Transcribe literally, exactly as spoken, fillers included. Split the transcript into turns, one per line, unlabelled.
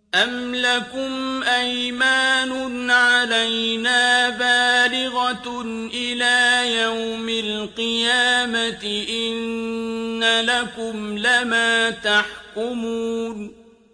أَمْ لَكُمْ أَيْمَانٌ عَلَيْنَا بَالِغَةٌ إِلَىٰ يَوْمِ الْقِيَامَةِ إِنَّ لَكُمْ لَمَا تَحْكُمُونَ